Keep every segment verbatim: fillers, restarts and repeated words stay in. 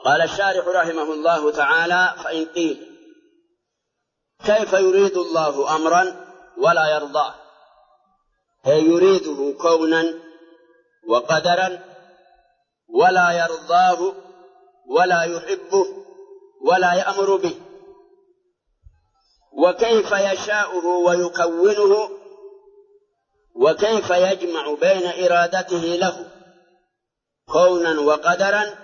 قال الشارح رحمه الله تعالى: فإن قيل كيف يريد الله أمرا ولا يرضاه؟ هي يريده كونا وقدرا ولا يرضاه ولا يحبه ولا يأمر به، وكيف يشاؤه ويكونه، وكيف يجمع بين إرادته له كونا وقدرا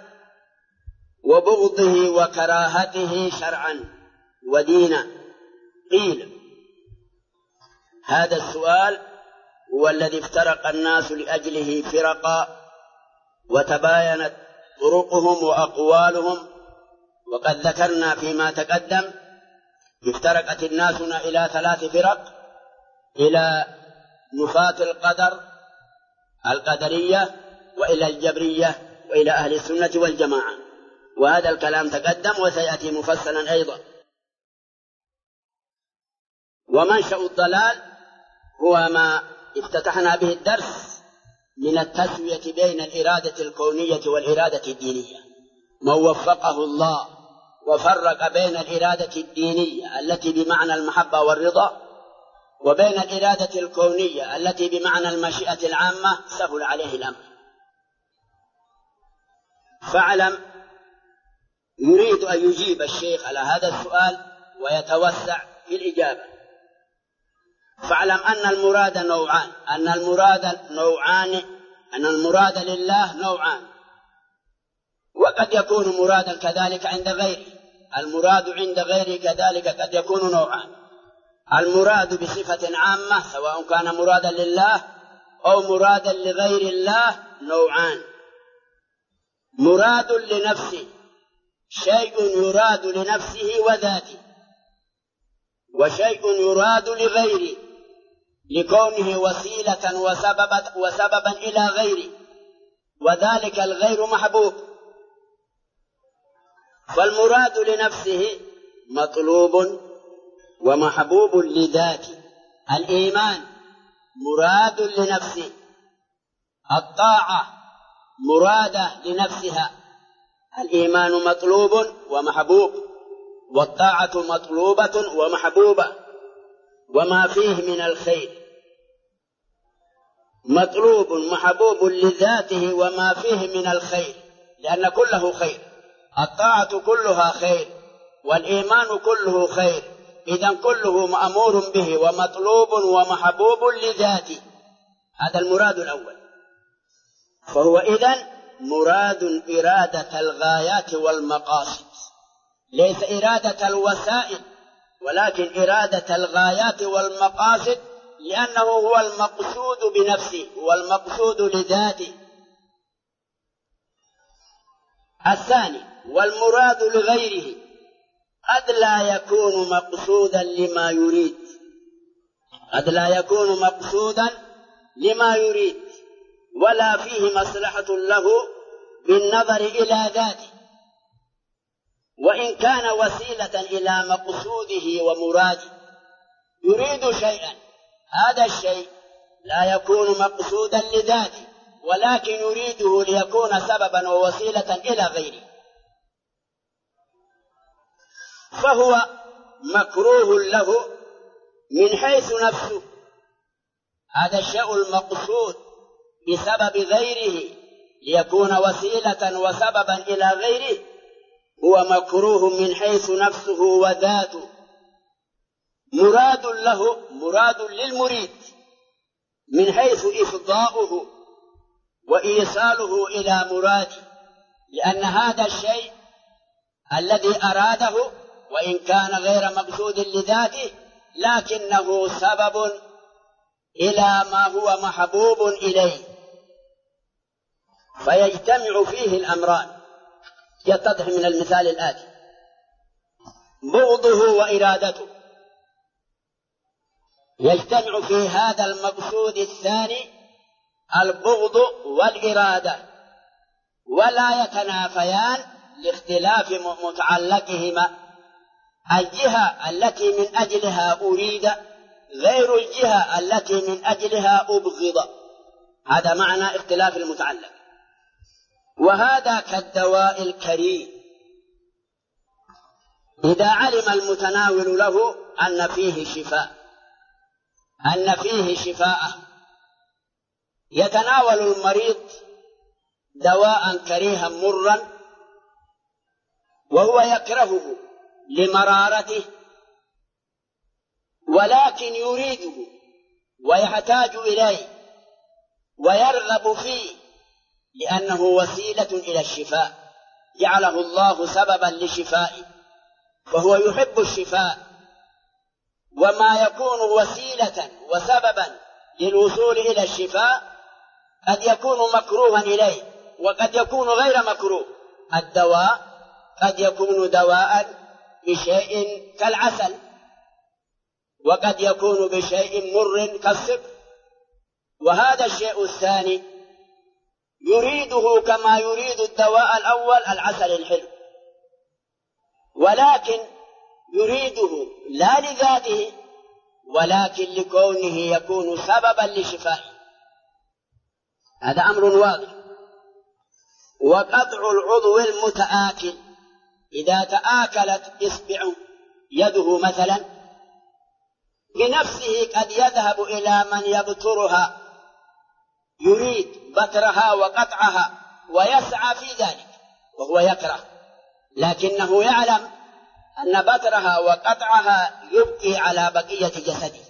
وبغضه وكراهته شرعا ودينا. قيل هذا السؤال هو الذي افترق الناس لأجله فرقا وتباينت طرقهم وأقوالهم، وقد ذكرنا فيما تقدم افترقت الناس إلى ثلاث فرق: إلى نفاة القدر القدرية، وإلى الجبرية، وإلى أهل السنة والجماعة، وهذا الكلام تقدم وسيأتي مفصلا أيضا. ومنشأ الضلال هو ما افتتحنا به الدرس من التسوية بين الإرادة الكونية والإرادة الدينية. من وفقه الله وفرق بين الإرادة الدينية التي بمعنى المحبة والرضا وبين الإرادة الكونية التي بمعنى المشيئة العامة سهل عليه الأمر. فاعلم، يريد أن يجيب الشيخ على هذا السؤال ويتوسع في الإجابة. فاعلم أن المراد نوعان، أن المراد نوعان أن المراد لله نوعان، وقد يكون مرادا كذلك عند غيره. المراد عند غيره كذلك قد يكون نوعان: المراد بصفة عامة سواء كان مرادا لله أو مرادا لغير الله نوعان: مراد لنفسه، شيء يراد لنفسه وذاته، وشيء يراد لغيره لكونه وسيلة وسببا, وسببا إلى غيره، وذلك الغير محبوب. فالمراد لنفسه مطلوب ومحبوب لذاته. الإيمان مراد لنفسه، الطاعة مرادة لنفسها. الإيمان مطلوب ومحبوب، والطاعة مطلوبة ومحبوبة، وما فيه من الخير مطلوب محبوب لذاته وما فيه من الخير، لأن كله خير. الطاعة كلها خير والإيمان كله خير، إذن كله مأمور به ومطلوب ومحبوب لذاته. هذا المراد الأول. فهو إذن مراد إرادة الغايات والمقاصد، ليس إرادة الوسائل، ولكن إرادة الغايات والمقاصد، لأنه هو المقصود بنفسه، هو المقصود لذاته. الثاني: والمراد لغيره قد لا يكون مقصودا لما يريد، قد لا يكون مقصودا لما يريد، ولا فيه مصلحة له بالنظر إلى ذاته، وإن كان وسيلة إلى مقصوده ومراده. يريد شيئا، هذا الشيء لا يكون مقصودا لذاته، ولكن يريده ليكون سببا ووسيلة إلى غيره، فهو مكروه له من حيث نفسه. هذا الشيء المقصود بسبب غيره ليكون وسيلة وسببا إلى غيره هو مكروه من حيث نفسه وذاته. مراد له، مراد للمريد من حيث إفضاؤه وإيصاله إلى مراده، لأن هذا الشيء الذي أراده وإن كان غير مقصود لذاته لكنه سبب إلى ما هو محبوب إليه، فيجتمع فيه الأمران. يتضح من المثال الآتي: بغضه وإرادته. يجتمع في هذا المقصود الثاني البغض والإرادة، ولا يتنافيان لاختلاف متعلقهما. الجهة التي من أجلها أريد غير الجهة التي من أجلها أبغض، هذا معنى اختلاف المتعلق. وهذا كالدواء الكريه إذا علم المتناول له أن فيه شفاء أن فيه شفاء يتناول المريض دواء كريها مرا وهو يكرهه لمرارته، ولكن يريده ويحتاج إليه ويرغب فيه لأنه وسيلة إلى الشفاء، جعله الله سببا لشفائه، فهو يحب الشفاء. وما يكون وسيلة وسببا للوصول إلى الشفاء قد يكون مكروها إليه وقد يكون غير مكروه. الدواء قد يكون دواء بشيء كالعسل، وقد يكون بشيء مر كالسكر. وهذا الشيء الثاني يريده كما يريد الدواء الأول العسل الحلو، ولكن يريده لا لذاته ولكن لكونه يكون سببا لشفائه. هذا أمر واضح. وقطع العضو المتآكل، إذا تآكلت إصبعه يده مثلا بنفسه قد يذهب إلى من يبترها، يريد بترها وقطعها ويسعى في ذلك وهو يكره، لكنه يعلم أن بترها وقطعها يبقي على بقية جسده،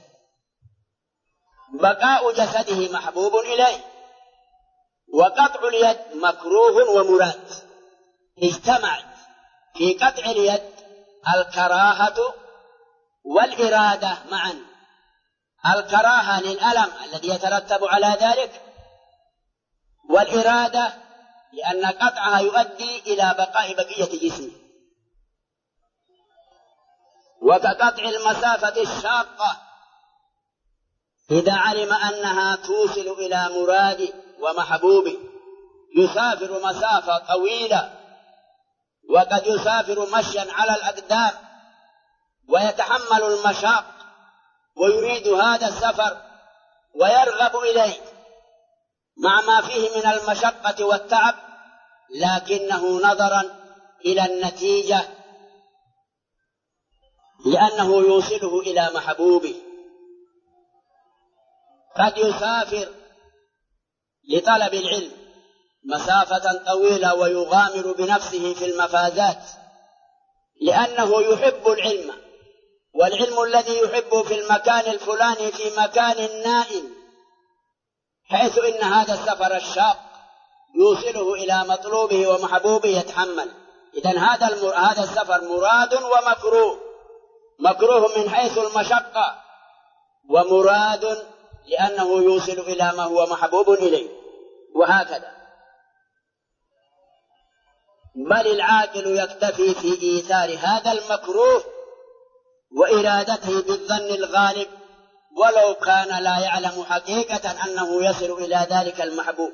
بقاء جسده محبوب إليه. وقطع اليد مكروه ومراد، اجتمعت في قطع اليد الكراهة والإرادة معا. الكراهة للألم الذي يترتب على ذلك، والإرادة لأن قطعها يؤدي إلى بقاء بقية جسمه. وكقطع المسافة الشاقة، إذا علم أنها توصل إلى مراد ومحبوب، يسافر مسافة طويلة وقد يسافر مشيا على الأقدام ويتحمل المشاق ويريد هذا السفر ويرغب إليه مع ما فيه من المشقة والتعب، لكنه نظرا إلى النتيجة لأنه يوصله إلى محبوبه. قد يسافر لطلب العلم مسافة طويلة ويغامر بنفسه في المفازات لأنه يحب العلم، والعلم الذي يحبه في المكان الفلاني في مكان نائم، حيث إن هذا السفر الشاق يوصله إلى مطلوبه ومحبوبه يتحمل. إذن هذا هذا السفر مراد ومكروه، مكروه من حيث المشقة، ومراد لأنه يوصل إلى ما هو محبوب إليه. وهكذا بل العاقل يكتفي في إيثار هذا المكروه وإرادته بالظن الغالب، ولو كان لا يعلم حقيقة أنه يصل إلى ذلك المحبوب،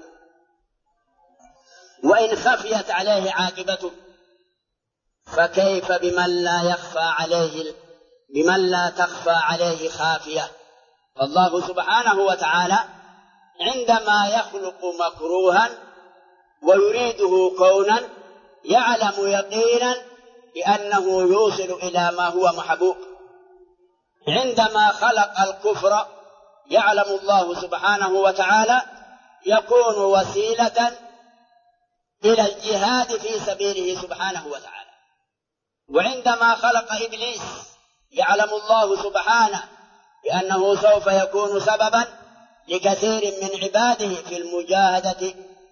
وإن خفيت عليه عاقبته فكيف بمن لا يخفى عليه بمن لا تخفى عليه خافية. فالله سبحانه وتعالى عندما يخلق مكروها ويريده كونا يعلم يقينا بأنه يوصل إلى ما هو محبوب. عندما خلق الكفر يعلم الله سبحانه وتعالى يكون وسيلة إلى الجهاد في سبيله سبحانه وتعالى. وعندما خلق إبليس يعلم الله سبحانه بأنه سوف يكون سببا لكثير من عباده في المجاهدة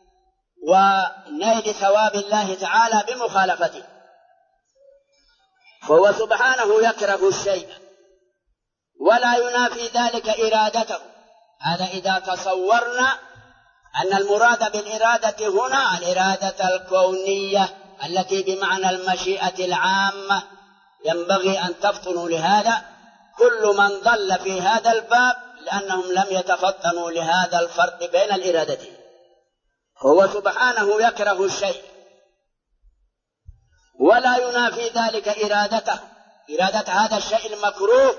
ونيل ثواب الله تعالى بمخالفته. فهو سبحانه يكره الشيء ولا ينافي ذلك إرادته. هذا إذا تصورنا أن المراد بالإرادة هنا الإرادة الكونية التي بمعنى المشيئة العامة. ينبغي أن تفطنوا لهذا كل من ضل في هذا الباب، لأنهم لم يتفطنوا لهذا الفرق بين الإرادتين. هو سبحانه يكره الشيء ولا ينافي ذلك إرادته، إرادة هذا الشيء المكروه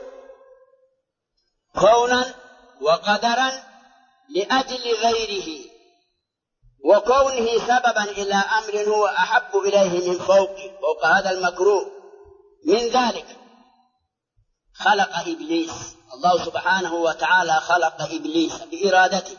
كونا وقدرا لأجل غيره، وكونه سببا إلى أمر هو أحب إليه من فوق فوق هذا المكروه، من ذلك خلق إبليس. الله سبحانه وتعالى خلق إبليس بإرادته،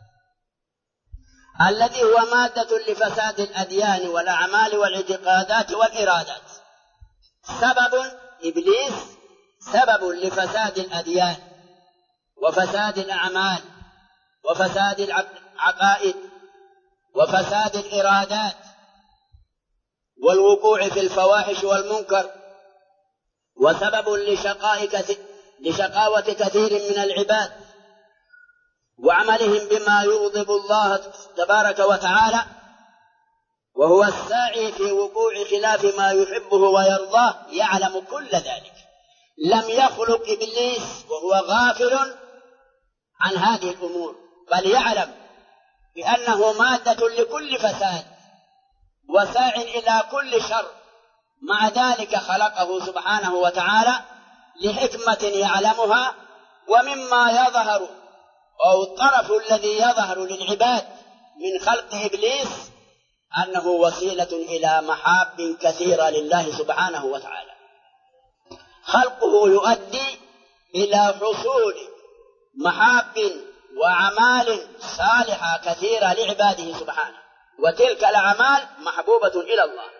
الذي هو مادة لفساد الأديان والأعمال والاعتقادات والإرادات. سبب إبليس سبب لفساد الأديان وفساد الأعمال وفساد العقائد وفساد الإرادات والوقوع في الفواحش والمنكر، وسبب لشقاء كثير لشقاوة كثير من العباد وعملهم بما يغضب الله تبارك وتعالى، وهو الساعي في وقوع خلاف ما يحبه ويرضاه، يعلم كل ذلك. لم يخلق إبليس وهو غافل عن هذه الأمور، بل يعلم بأنه مادة لكل فساد وساع إلى كل شر. مع ذلك خلقه سبحانه وتعالى لحكمة يعلمها. ومما يظهر أو الطرف الذي يظهر للعباد من خلق إبليس أنه وسيلة إلى محاب كثيرة لله سبحانه وتعالى. خلقه يؤدي إلى حصول محاب وأعمال صالحة كثيرة لعباده سبحانه، وتلك الأعمال محبوبة إلى الله.